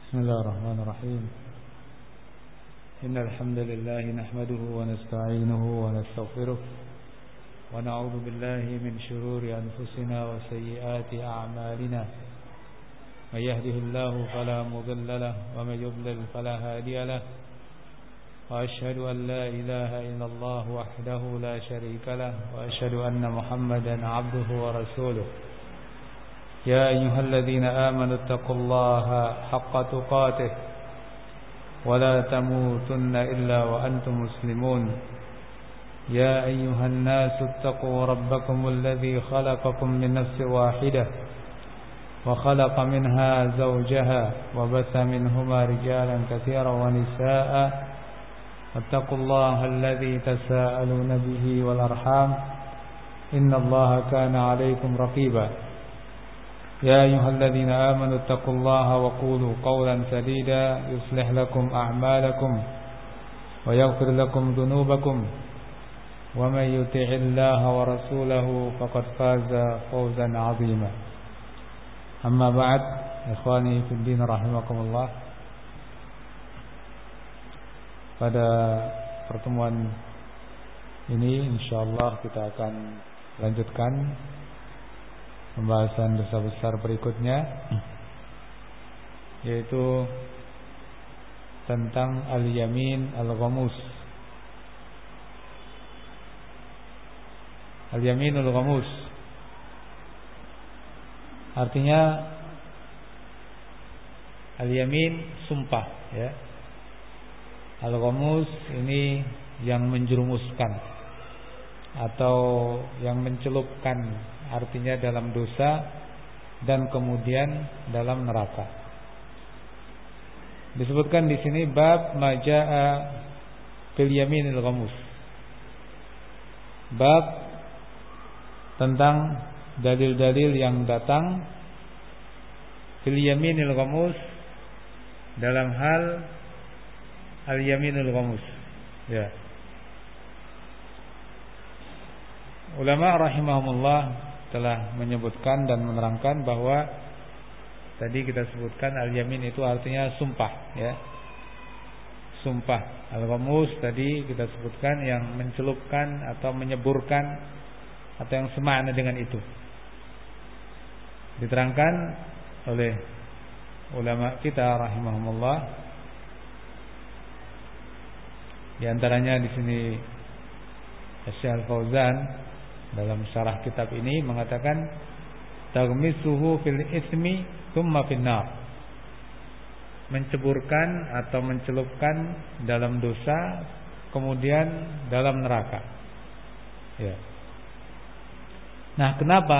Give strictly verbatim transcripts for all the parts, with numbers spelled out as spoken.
بسم الله الرحمن الرحيم. إن الحمد لله نحمده ونستعينه ونستغفره ونعوذ بالله من شرور أنفسنا وسيئات أعمالنا. من يهده الله فلا مضل له ومن يضلل فلا هادي له. وأشهد أن لا إله إلا الله وحده لا شريك له وأشهد أن محمدا عبده ورسوله. يا أيها الذين آمنوا اتقوا الله حق تقاته ولا تموتن إلا وأنتم مسلمون. يا أيها الناس اتقوا ربكم الذي خلقكم من نفس واحدة وخلق منها زوجها وبث منهما رجالا كثيرا ونساء واتقوا الله الذي تساءلون به والأرحام إن الله كان عليكم رقيبا. يا أيها الذين آمنوا اتقوا الله وقولوا قولا سديدا يصلح لكم أعمالكم ويغفر لكم ذنوبكم ومن يطع الله ورسوله فقد فاز فوزا عظيما. أما بعد إخواني في الدين رحمكم الله. Pada pertemuan ini insyaallah kita akan lanjutkan pembahasan dosa besar berikutnya, yaitu tentang al-yamin al-ghamus. Al-yamin al-ghamus artinya al-yamin sumpah, ya. Al-ghamus ini yang menjerumuskan atau yang mencelupkan, artinya dalam dosa dan kemudian dalam neraka. Disebutkan di sini bab majaa fil yaminil ghamus. Bab tentang dalil-dalil yang datang fil yaminil ghamus dalam hal al-yaminul ghamus, ya. Ulama rahimahumullah telah menyebutkan dan menerangkan bahwa tadi kita sebutkan al-yamin itu artinya sumpah, ya. Sumpah. Al-ghamus tadi kita sebutkan yang mencelupkan atau menyeburkan atau yang semakna dengan itu. Diterangkan oleh ulama kita rahimahumullah. Di antaranya di sini Syekh Al-Fauzan dalam syarah kitab ini mengatakan taghmisuhu fil ismi thumma fin nar. Menceburkan atau mencelupkan dalam dosa kemudian dalam neraka. Ya. Nah, kenapa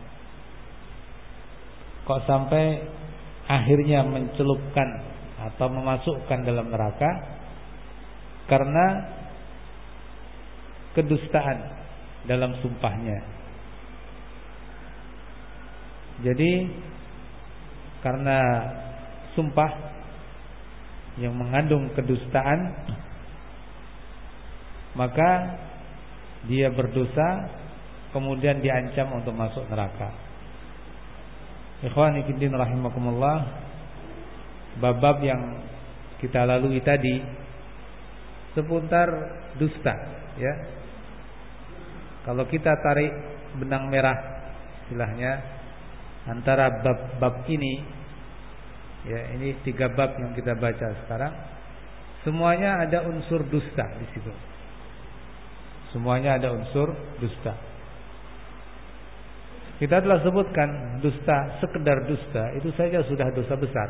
kok sampai akhirnya mencelupkan atau memasukkan dalam neraka? Karena kedustaan dalam sumpahnya. Jadi karena sumpah yang mengandung kedustaan, maka dia berdosa kemudian diancam untuk masuk neraka. Ikhwani fillah rahimakumullah, bab-bab yang kita lalui tadi seputar dusta, ya. Kalau kita tarik benang merah istilahnya antara bab-bab ini, ya, ini tiga bab yang kita baca sekarang, semuanya ada unsur dusta di situ. Semuanya ada unsur dusta. Kita telah sebutkan dusta, sekedar dusta itu saja sudah dosa besar.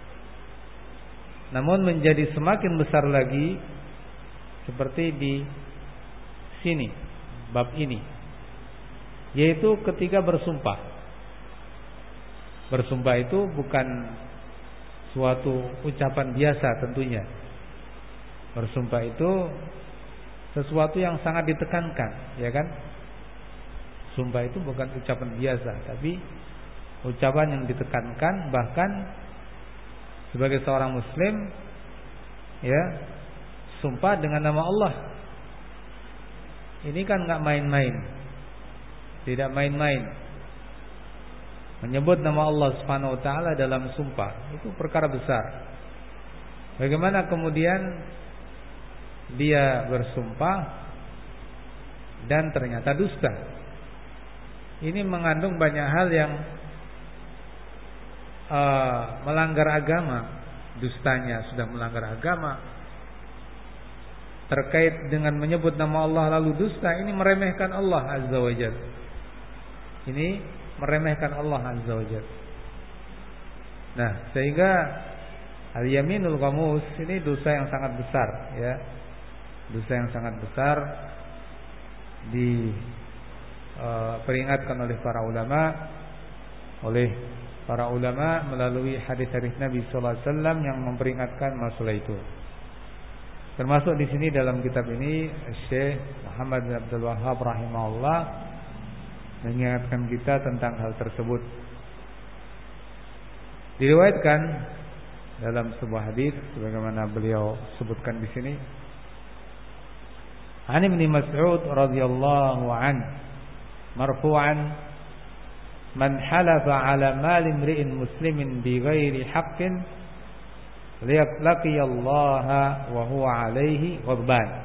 Namun menjadi semakin besar lagi seperti di sini bab ini, yaitu ketika bersumpah. Bersumpah itu bukan suatu ucapan biasa tentunya. Bersumpah itu sesuatu yang sangat ditekankan, ya kan? Sumpah itu bukan ucapan biasa, tapi ucapan yang ditekankan. Bahkan sebagai seorang muslim, ya, sumpah dengan nama Allah. Ini kan gak main-main, tidak main-main. Menyebut nama Allah Subhanahu wa taala dalam sumpah itu perkara besar. Bagaimana kemudian dia bersumpah dan ternyata dusta? Ini mengandung banyak hal yang uh, melanggar agama. Dustanya sudah melanggar agama. Terkait dengan menyebut nama Allah lalu dusta, ini meremehkan Allah Azza wa Jalla. Ini meremehkan Allah Azza wa Jalla. Nah, sehingga al-yaminul ghamus ini dosa yang sangat besar, ya. Dosa yang sangat besar diperingatkan uh, oleh para ulama, oleh para ulama melalui hadis-hadis Nabi sallallahu alaihi wasallam yang memperingatkan masalah itu. Termasuk di sini dalam kitab ini Syekh Muhammad bin Abdul Wahhab rahimahullah mengingatkan kita tentang hal tersebut. Diriwayatkan dalam sebuah hadis sebagaimana beliau sebutkan di sini. An Ibnu Mas'ud radhiyallahu an marfu'an man halafa ala mali imri'in muslimin bighairi haqqin laqiyallaha wa huwa alaihi ghadban.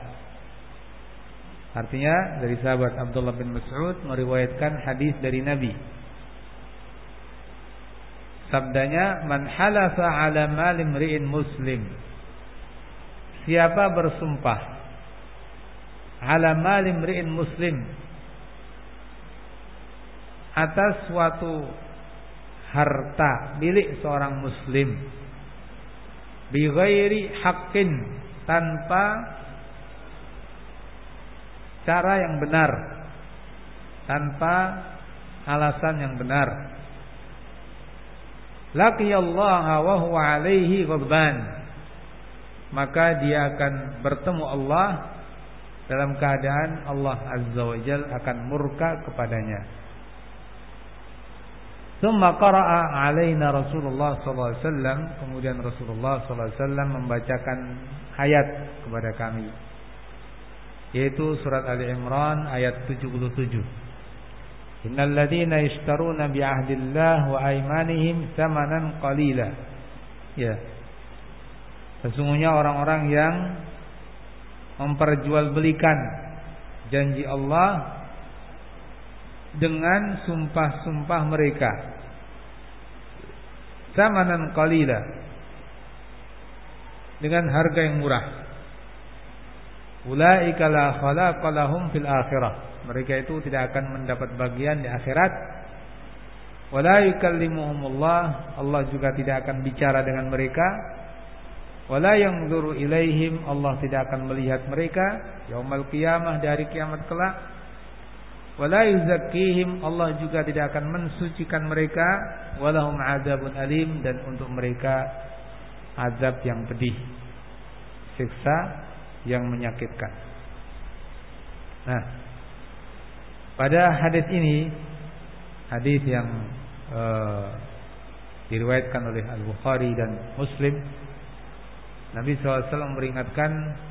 Artinya dari sahabat Abdullah bin Mas'ud meriwayatkan hadis dari Nabi. Sabdanya, man halafa ala mali imri'in muslim, siapa bersumpah ala mali imri'in muslim, atas suatu harta milik seorang muslim, bi ghairi haqqin, tanpa cara yang benar, tanpa alasan yang benar, laqiyallaha wa huwa alaihi ghadban, maka dia akan bertemu Allah dalam keadaan Allah Azza wa Jalla akan murka kepadanya. Tsumma qara'a alaina Rasulullah sallallahu alaihi wasallam, kemudian Rasulullah sallallahu alaihi wasallam membacakan ayat kepada kami, yaitu surat Ali Imran ayat tujuh puluh tujuh. Innal ladzina yashtaruna bi ahdillah wa aymanihim tsamanan qalila. Ya. Sesungguhnya orang-orang yang memperjualbelikan janji Allah dengan sumpah-sumpah mereka, tsamanan qalila, dengan harga yang murah. Ulaika la khalaqa lahum fil akhirah, mereka itu tidak akan mendapat bagian di akhirat. Wala yukallimuhumullah, Allah juga tidak akan bicara dengan mereka. Wala yanzuru ilaihim, Allah tidak akan melihat mereka yaumal qiyamah, di hari kiamat kelak. Wala yuzakkihim, Allah juga tidak akan mensucikan mereka. Walahum adzabun alim, dan untuk mereka azab yang pedih, siksa yang menyakitkan. Nah, pada hadis ini, hadis yang uh, diriwayatkan oleh Al-Bukhari dan Muslim, Nabi shallallahu alaihi wasallam memperingatkan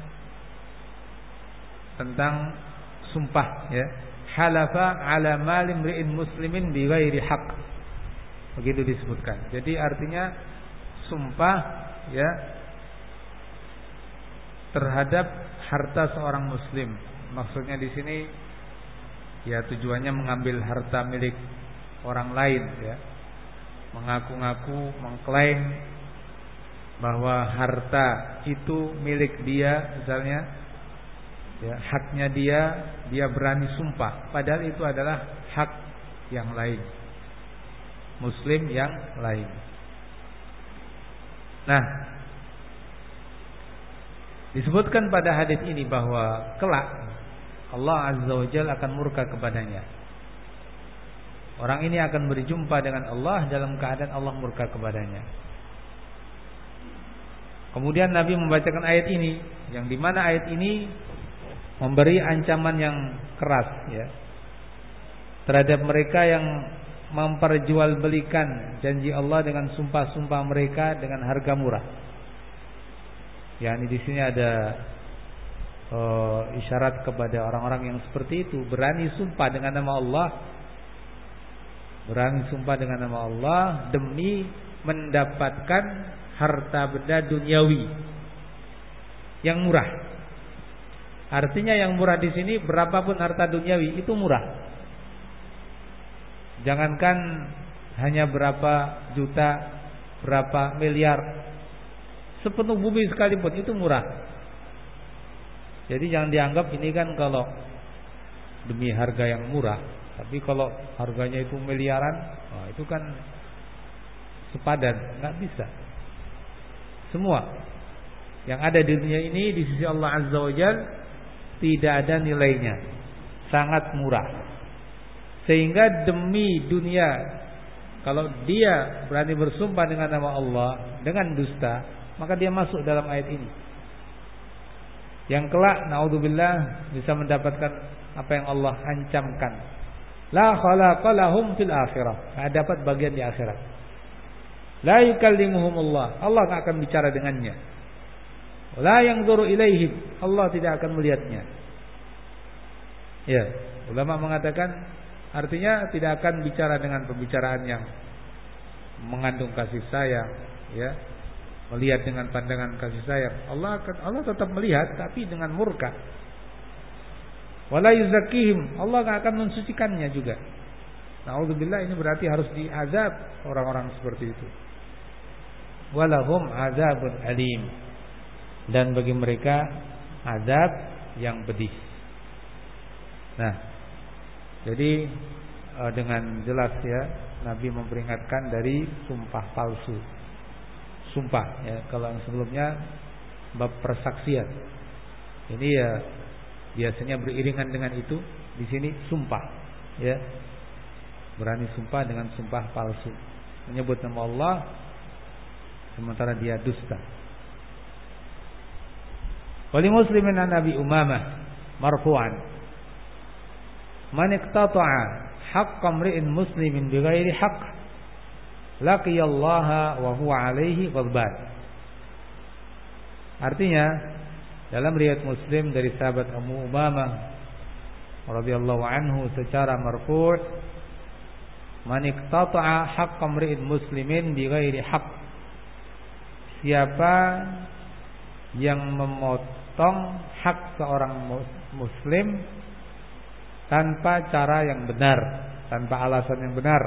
tentang sumpah, ya, halafa ala mali imri'in muslimin bi ghairi haqq, begitu disebutkan. Jadi artinya sumpah, ya, terhadap harta seorang muslim. Maksudnya di sini, ya, tujuannya mengambil harta milik orang lain, ya, mengaku-ngaku, mengklaim bahwa harta itu milik dia, misalnya, ya, haknya dia, dia berani sumpah, padahal itu adalah hak yang lain, muslim yang lain. Nah, disebutkan pada hadis ini bahwa kelak Allah Azza wa Jalla akan murka kepadanya. Orang ini akan berjumpa dengan Allah dalam keadaan Allah murka kepadanya. Kemudian Nabi membacakan ayat ini, yang dimana ayat ini memberi ancaman yang keras, ya, terhadap mereka yang memperjualbelikan janji Allah dengan sumpah-sumpah mereka dengan harga murah. Ya, ini di sini ada uh, isyarat kepada orang-orang yang seperti itu, berani sumpah dengan nama Allah Berani sumpah dengan nama Allah demi mendapatkan harta benda duniawi yang murah. Artinya yang murah di sini berapapun harta duniawi itu murah. Jangankan hanya berapa juta, berapa miliar, sepenuh bumi sekalipun itu murah. Jadi jangan dianggap ini kan kalau demi harga yang murah. Tapi kalau harganya itu miliaran, wah itu kan sepadan, nggak bisa. Semua yang ada di dunia ini di sisi Allah Azza wa Jalla tidak ada nilainya, sangat murah. Sehingga demi dunia, kalau dia berani bersumpah dengan nama Allah dengan dusta, maka dia masuk dalam ayat ini. Yang kelak naudzubillah bisa mendapatkan apa yang Allah ancamkan. La khalaqa lahum fil akhirah. Enggak dapat bagian di akhirat. La yukallimuhumullah. Allah enggak akan bicara dengannya. La yanzuru ilaihim. Allah tidak akan melihatnya. Ya, ulama mengatakan artinya tidak akan bicara dengan pembicaraan yang mengandung kasih sayang, ya. Melihat dengan pandangan kasih sayang. Allah akan Allah tetap melihat tapi dengan murka. Wala yuzakkihim, Allah enggak akan mensucikannya juga. Nauzubillah, ini berarti harus diazab orang-orang seperti itu. Walahum azabun alim, dan bagi mereka azab yang pedih. Nah, jadi dengan jelas ya Nabi memperingatkan dari sumpah palsu. Sumpah ya, kalau yang sebelumnya bab persaksian. Ini ya biasanya beriringan dengan itu, di sini sumpah, ya. Berani sumpah dengan sumpah palsu, menyebut nama Allah sementara dia dusta. Wali Muslimin an Abi Umamah marfu'an, man iqtata'a haqqa imri'in muslimin bighairi haqq laqiyallaha wa huwa 'alaihi ghadban. Artinya dalam riwayat Muslim dari sahabat Abu Umamah radhiyallahu anhu secara marfu', man iqtata'a haqqa imri'in muslimin bighairi haqq, siapa yang memotong hak seorang muslim tanpa cara yang benar, tanpa alasan yang benar,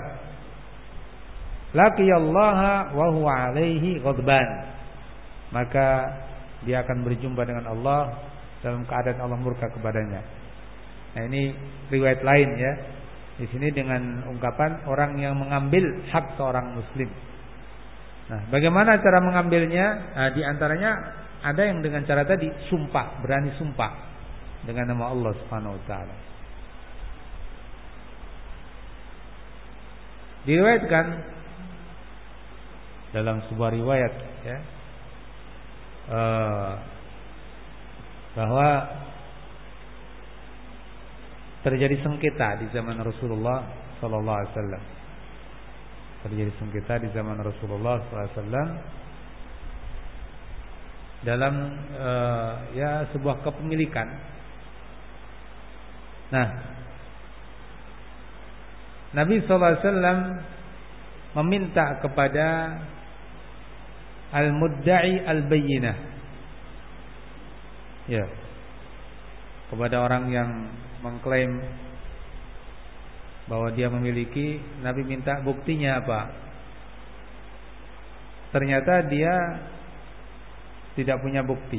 laqiyallaha wa huwa 'alaihi ghadban, maka dia akan berjumpa dengan Allah dalam keadaan Allah murka kepadanya. Nah, ini riwayat lain ya. Di sini dengan ungkapan orang yang mengambil hak seorang muslim. Nah, bagaimana cara mengambilnya? Nah, di antaranya ada yang dengan cara tadi sumpah, berani sumpah dengan nama Allah Subhanahu wa taala. Diriwayatkan dalam sebuah riwayat ya, Uh, bahwa terjadi sengketa di zaman Rasulullah sallallahu alaihi wasallam. Terjadi sengketa di zaman Rasulullah sallallahu alaihi wasallam dalam uh, ya sebuah kepemilikan. Nah, Nabi sallallahu alaihi wasallam meminta kepada al-mudda'i al-bayyinah, ya, kepada orang yang mengklaim bahwa dia memiliki, Nabi minta buktinya apa? Ternyata dia tidak punya bukti.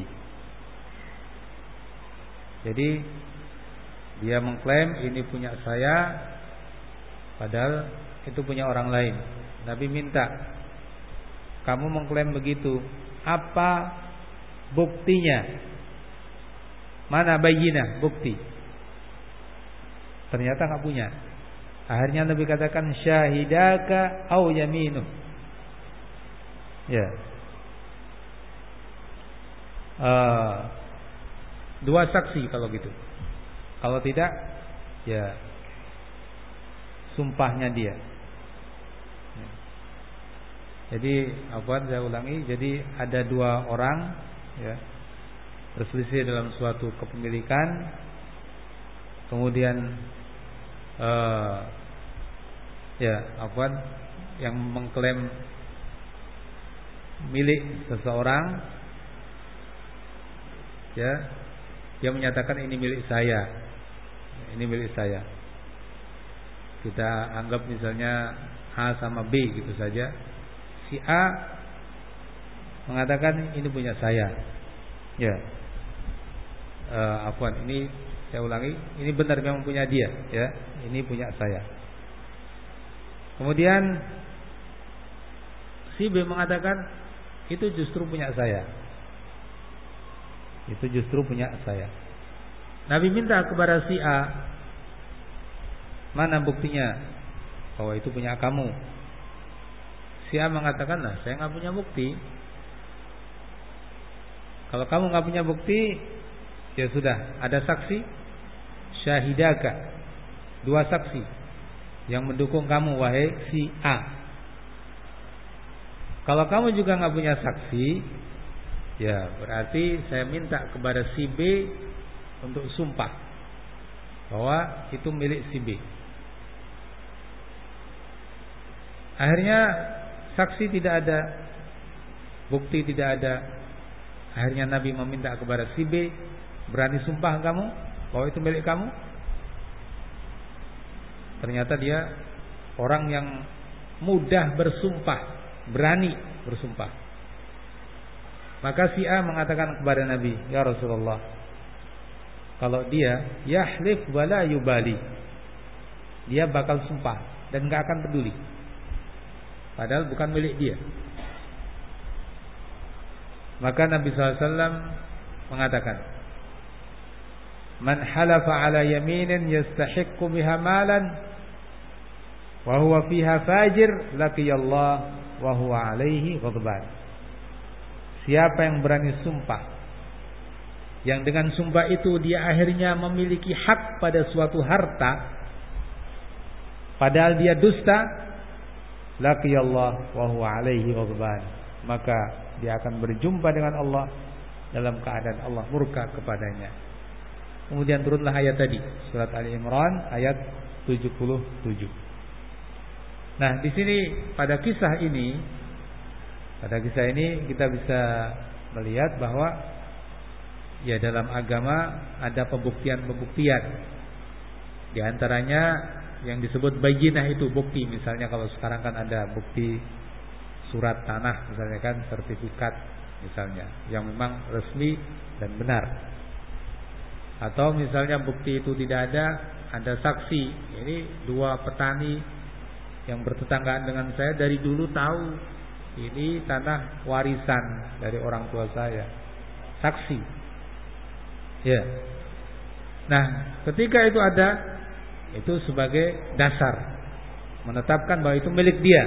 Jadi dia mengklaim ini punya saya, padahal itu punya orang lain. Nabi minta, kamu mengklaim begitu, apa buktinya? Mana bayyinah, bukti? Ternyata enggak punya. Akhirnya Nabi katakan syahidaka au yaminu. Ya. Uh, dua saksi kalau gitu. Kalau tidak, ya sumpahnya dia. Jadi apa? Saya ulangi. Jadi ada dua orang, ya, berselisih dalam suatu kepemilikan. Kemudian uh, ya, afwan, yang mengklaim milik seseorang, ya, dia menyatakan ini milik saya, ini milik saya. Kita anggap misalnya A sama B gitu saja. Si A mengatakan ini punya saya, ya, uh, afwan, ini saya ulangi, ini benar memang punya dia, ya, ini punya saya. Kemudian si B mengatakan itu justru punya saya. Itu justru punya saya. Nabi minta kepada si A, mana buktinya bahwa itu punya kamu? Si A mengatakan, nah saya nggak punya bukti. Kalau kamu nggak punya bukti, ya sudah, ada saksi, syahidaka, dua saksi yang mendukung kamu wahai si A. Kalau kamu juga nggak punya saksi, ya berarti saya minta kepada si B untuk sumpah bahwa itu milik si B. Akhirnya saksi tidak ada, bukti tidak ada. Akhirnya Nabi meminta kepada si B, berani sumpah kamu bahwa itu milik kamu? Ternyata dia orang yang mudah bersumpah, berani bersumpah. Maka si A mengatakan kepada Nabi, ya Rasulullah, kalau dia yahlif wala yubali, dia bakal sumpah dan gak akan peduli, padahal bukan milik dia. Maka Nabi shallallahu alaihi wasallam mengatakan, man halafa ala yaminin yastahiqqu biha malan wa huwa fiha fajir laqiyallah wa huwa alaihi ghadban. Siapa yang berani sumpah, yang dengan sumpah itu dia akhirnya memiliki hak pada suatu harta, padahal dia dusta, laqiyallah wa huwa alaihi ghadban, maka dia akan berjumpa dengan Allah dalam keadaan Allah murka kepadanya. Kemudian turunlah ayat tadi, surat Ali Imran ayat tujuh puluh tujuh. Nah, di sini pada kisah ini, pada kisah ini kita bisa melihat bahwa ya dalam agama ada pembuktian-pembuktian. Di antaranya yang disebut bayyinah itu bukti. Misalnya kalau sekarang kan ada bukti surat tanah, misalnya kan sertifikat misalnya yang memang resmi dan benar. Atau misalnya bukti itu tidak ada, ada saksi. Ini dua petani yang bertetanggaan dengan saya dari dulu tahu ini tanah warisan dari orang tua saya. Saksi. Ya. Nah, ketika itu ada, itu sebagai dasar menetapkan bahwa itu milik dia.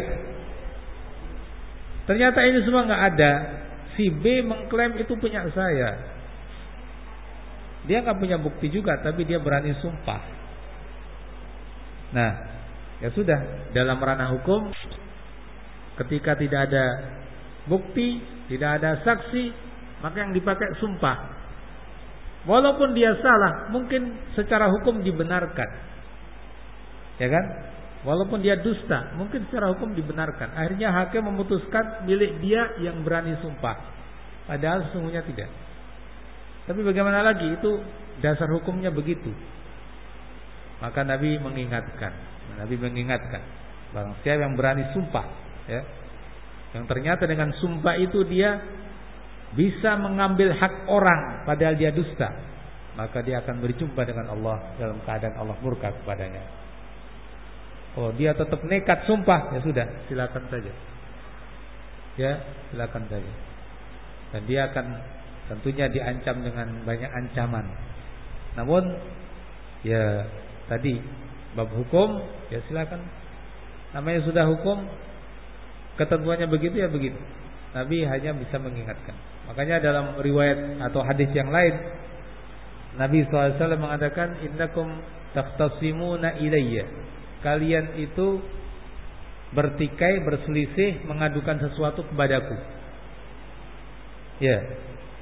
Ternyata ini semua nggak ada. Si B mengklaim itu punya saya. Dia nggak punya bukti juga, tapi dia berani sumpah. Nah, ya sudah, dalam ranah hukum, ketika tidak ada bukti, tidak ada saksi, maka yang dipakai sumpah. Walaupun dia salah, mungkin secara hukum dibenarkan, ya kan? Walaupun dia dusta, mungkin secara hukum dibenarkan. Akhirnya hakim memutuskan milik dia yang berani sumpah, padahal sesungguhnya tidak. Tapi bagaimana lagi, itu dasar hukumnya begitu. Maka Nabi mengingatkan, Nabi mengingatkan, barang siapa yang berani sumpah, ya, yang ternyata dengan sumpah itu dia bisa mengambil hak orang padahal dia dusta, maka dia akan berjumpa dengan Allah dalam keadaan Allah murka kepadanya. Kalau dia tetap nekat sumpah, ya sudah, silakan saja. Ya, silakan saja. Dan dia akan tentunya diancam dengan banyak ancaman. Namun, ya tadi bab hukum, ya silakan. Namanya sudah hukum, ketentuannya begitu ya begitu. Nabi hanya bisa mengingatkan. Makanya dalam riwayat atau hadis yang lain, Nabi shallallahu alaihi wasallam mengatakan, innakum taqtasimuna ilayya. Kalian itu bertikai, berselisih, mengadukan sesuatu kepadaku. Ya.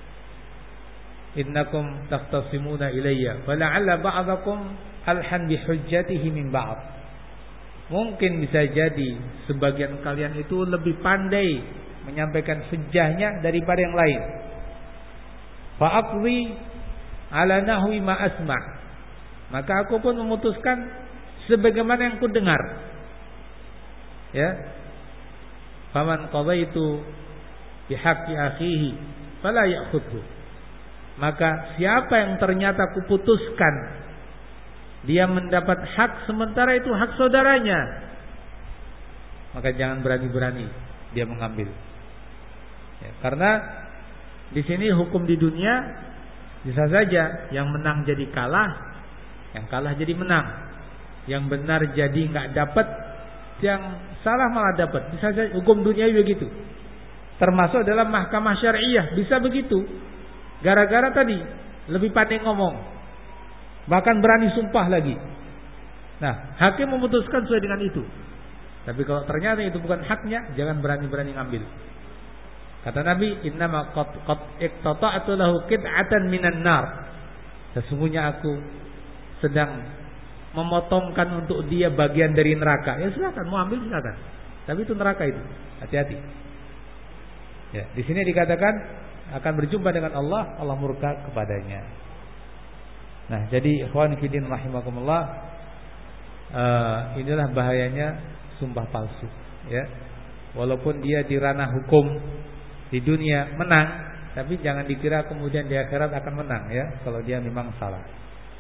Innakum taqtasimuna ilayya, fala'alla ba'dakum alhan bihujjatihi min ba'd. Mungkin bisa jadi sebagian kalian itu lebih pandai menyampaikan hujjahnya daripada yang lain. Fa'aqdi ala nahwi ma asma'. Maka aku pun memutuskan sebagaimana yang ku dengar. Ya. Faman qadaitu bihaqqi akhihi fala ya'khudhu. Maka siapa yang ternyata kuputuskan dia mendapat hak sementara itu hak saudaranya, maka jangan berani-berani dia mengambil. Ya, karena di sini hukum di dunia bisa saja yang menang jadi kalah, yang kalah jadi menang, yang benar jadi nggak dapat, yang salah malah dapat. Bisa saja hukum dunia begitu. Termasuk dalam mahkamah syariah bisa begitu. Gara-gara tadi lebih pandai ngomong, bahkan berani sumpah lagi. Nah, hakim memutuskan sesuai dengan itu. Tapi kalau ternyata itu bukan haknya, jangan berani-berani ngambil. Kata Nabi, innama qad qad iqtata'tu lahu qit'atan minan nar. Sesungguhnya aku sedang memotongkan untuk dia bagian dari neraka. Ya silakan, mau ambil silakan. Tapi itu neraka itu. Hati-hati. Ya, di sini dikatakan akan berjumpa dengan Allah, Allah murka kepadanya. Nah, jadi ikhwan fillah rahimakumullah, uh, inilah bahayanya sumpah palsu, ya. Walaupun dia di ranah hukum di dunia menang, tapi jangan dikira kemudian di akhirat akan menang, ya, kalau dia memang salah.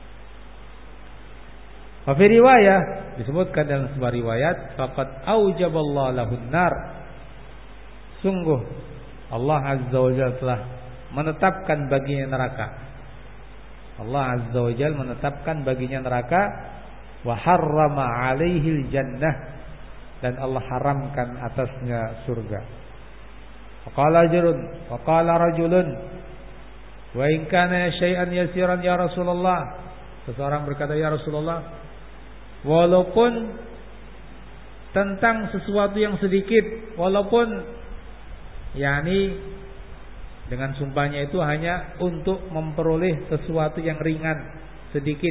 Wa fi riwayah disebutkan dalam sebuah riwayat, faqad aujaballahu lahun nar. Sungguh Allah Azza wa Jalla telah menetapkan baginya neraka. Allah Azza wa Jalla menetapkan baginya neraka, wa harrama 'alaihil jannah, dan Allah haramkan atasnya surga. Faqala rajulun, faqala rajulun, wa in kana syai'an yasiran ya Rasulullah. Seseorang berkata, ya Rasulullah, walaupun tentang sesuatu yang sedikit, walaupun yakni dengan sumpahnya itu hanya untuk memperoleh sesuatu yang ringan sedikit.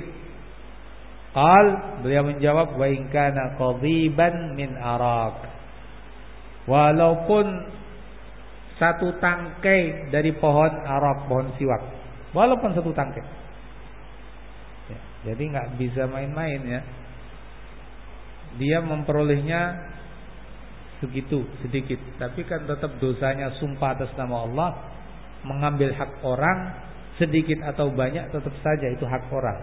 Qal, beliau menjawab, wa in kana qadhiban min arak. Walaupun satu tangkai dari pohon arak, pohon siwak, walaupun satu tangkai. Ya, jadi nggak bisa main-main, ya. Dia memperolehnya segitu sedikit, tapi kan tetap dosanya sumpah atas nama Allah, mengambil hak orang sedikit atau banyak tetap saja itu hak orang.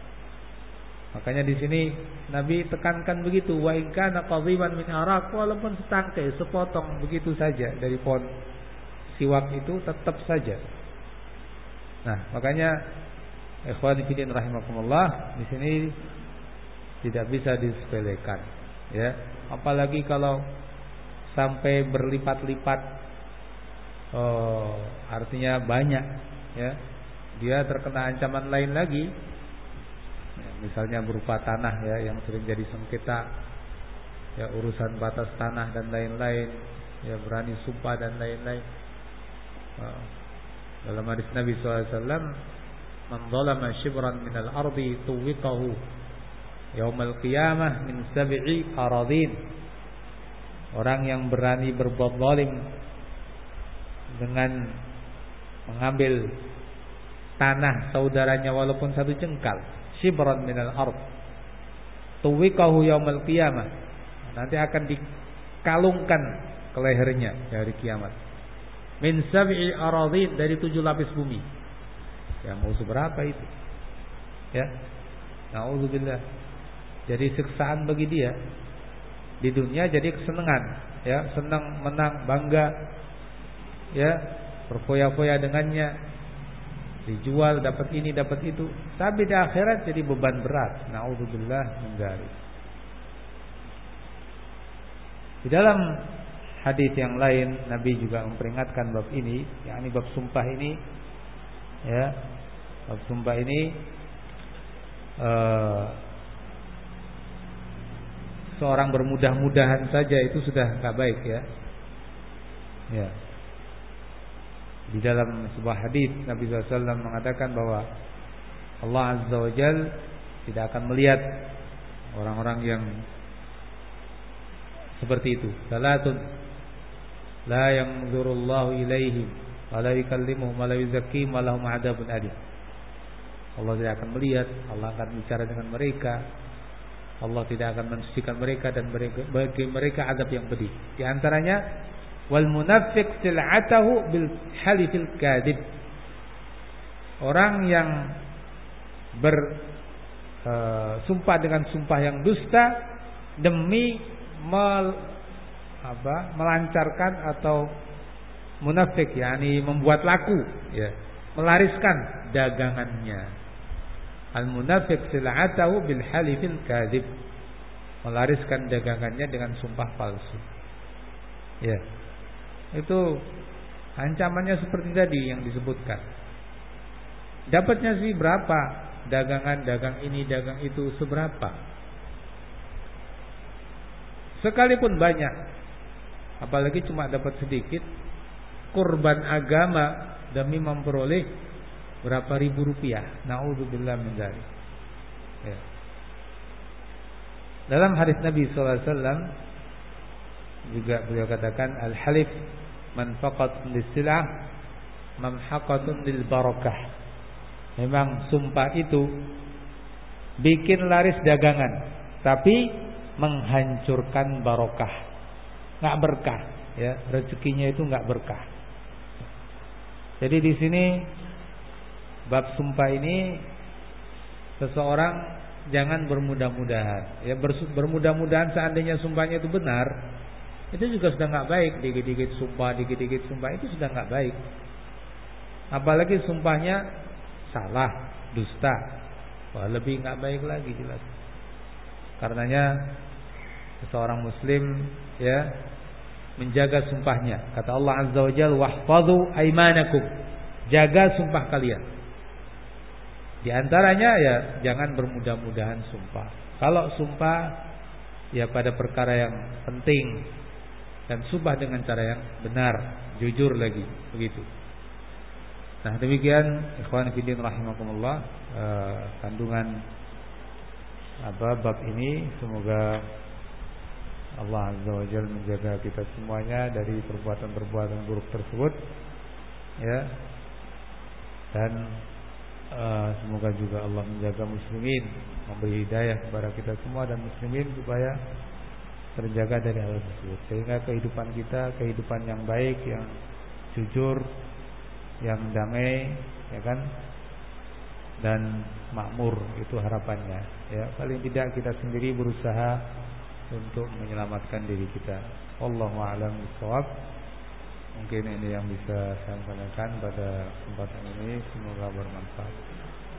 Makanya di sini Nabi tekankan begitu, wa in kana qadhiban min arak, walaupun setangkai, sepotong begitu saja dari pohon siwak itu tetap saja. Nah, makanya ikhwani fillah rahimakumullah, di sini tidak bisa disepelekan, ya. Apalagi kalau sampai berlipat-lipat, oh, artinya banyak, ya. Dia terkena ancaman lain lagi, ya, misalnya berupa tanah, ya, yang sering jadi sengketa, ya, urusan batas tanah dan lain-lain, ya, berani sumpah dan lain-lain. Oh, dalam hadis Nabi shallallahu alaihi wasallam, man zalama shibran minal ardi tuwiqahu yaumal qiyamah min sab'i aradin. Orang yang berani berbuat zalim dengan mengambil tanah saudaranya walaupun satu jengkal, shibran minal ard, tuwiqahu yaumal qiyamah, nanti akan dikalungkan ke lehernya di hari kiamat. Min sab'i aradin, dari tujuh lapis bumi. Ya, mau seberapa itu? Ya. Nauzubillah. Jadi siksaan bagi dia di dunia, jadi kesenangan, ya, senang, menang, bangga, ya, berfoya-foya dengannya, dijual, dapat ini, dapat itu. Tapi di akhirat jadi beban berat. Nauzubillah min dzalik. Di dalam hadis yang lain Nabi juga memperingatkan bab ini, yakni bab sumpah ini, ya, bab sumpah ini uh, seorang bermudah-mudahan saja itu sudah enggak baik, ya. Ya. Di dalam sebuah hadis Nabi shallallahu alaihi wasallam mengatakan bahwa Allah Azza wa Jalla tidak akan melihat orang-orang yang seperti itu. Salatun la yanzurullahu ilaihim wa la yukallimuhum wa la yuzakkihim wa lahum 'adzabun alim. Allah tidak akan melihat, Allah akan bicara dengan mereka, Allah tidak akan mensucikan mereka, dan mereka, bagi mereka azab yang pedih. Di antaranya wal munafiq sil'atahu bil halifil kadhib. Orang yang bersumpah uh, dengan sumpah yang dusta demi mel, apa, melancarkan atau munafik, yakni membuat laku, ya, melariskan dagangannya. Al munafiq sil'atahu bil halifil kadhib, melariskan dagangannya dengan sumpah palsu. Ya, itu ancamannya seperti tadi yang disebutkan. Dapatnya sih berapa? Dagangan, dagang ini, dagang itu, seberapa? Sekalipun banyak, apalagi cuma dapat sedikit, kurban agama demi memperoleh berapa ribu rupiah. Na'udzubillah min dzalik. Ya. Dalam hadis Nabi sallallahu alaihi wasallam juga beliau katakan, al-halif manfaqatun lis-sil'ah mamhaqatun lil barakah. Memang sumpah itu bikin laris dagangan, tapi menghancurkan barokah, nggak berkah, ya, rezekinya itu nggak berkah. Jadi di sini bab sumpah ini seseorang jangan bermudah-mudahan, ya, bermudah-mudahan seandainya sumpahnya itu benar, itu juga sudah nggak baik. Dikit-dikit sumpah, dikit-dikit sumpah, itu sudah nggak baik. Apalagi sumpahnya salah, dusta, wah, lebih nggak baik lagi jelas. Karenanya seseorang muslim, ya, menjaga sumpahnya. Kata Allah Azza wa Jalla, wahfadhu aimanakum, jaga sumpah kalian. Di antaranya, ya, jangan bermudah-mudahan sumpah. Kalau sumpah, ya, pada perkara yang penting, dan sumpah dengan cara yang benar, jujur lagi, begitu. Nah, demikian ikhwan fillah rahimakumullah, eh, kandungan apa bab ini. Semoga Allah Azza wa Jalla menjaga kita semuanya dari perbuatan-perbuatan buruk tersebut, ya. Dan uh, semoga juga Allah menjaga muslimin, memberi hidayah kepada kita semua dan muslimin supaya terjaga dari hal tersebut, sehingga kehidupan kita kehidupan yang baik, yang jujur, yang damai, ya kan, dan makmur, itu harapannya, ya. Paling tidak kita sendiri berusaha untuk menyelamatkan diri kita. Wallahu a'lam bishawab. Mungkin ini yang bisa saya sampaikan pada kesempatan ini, semoga bermanfaat.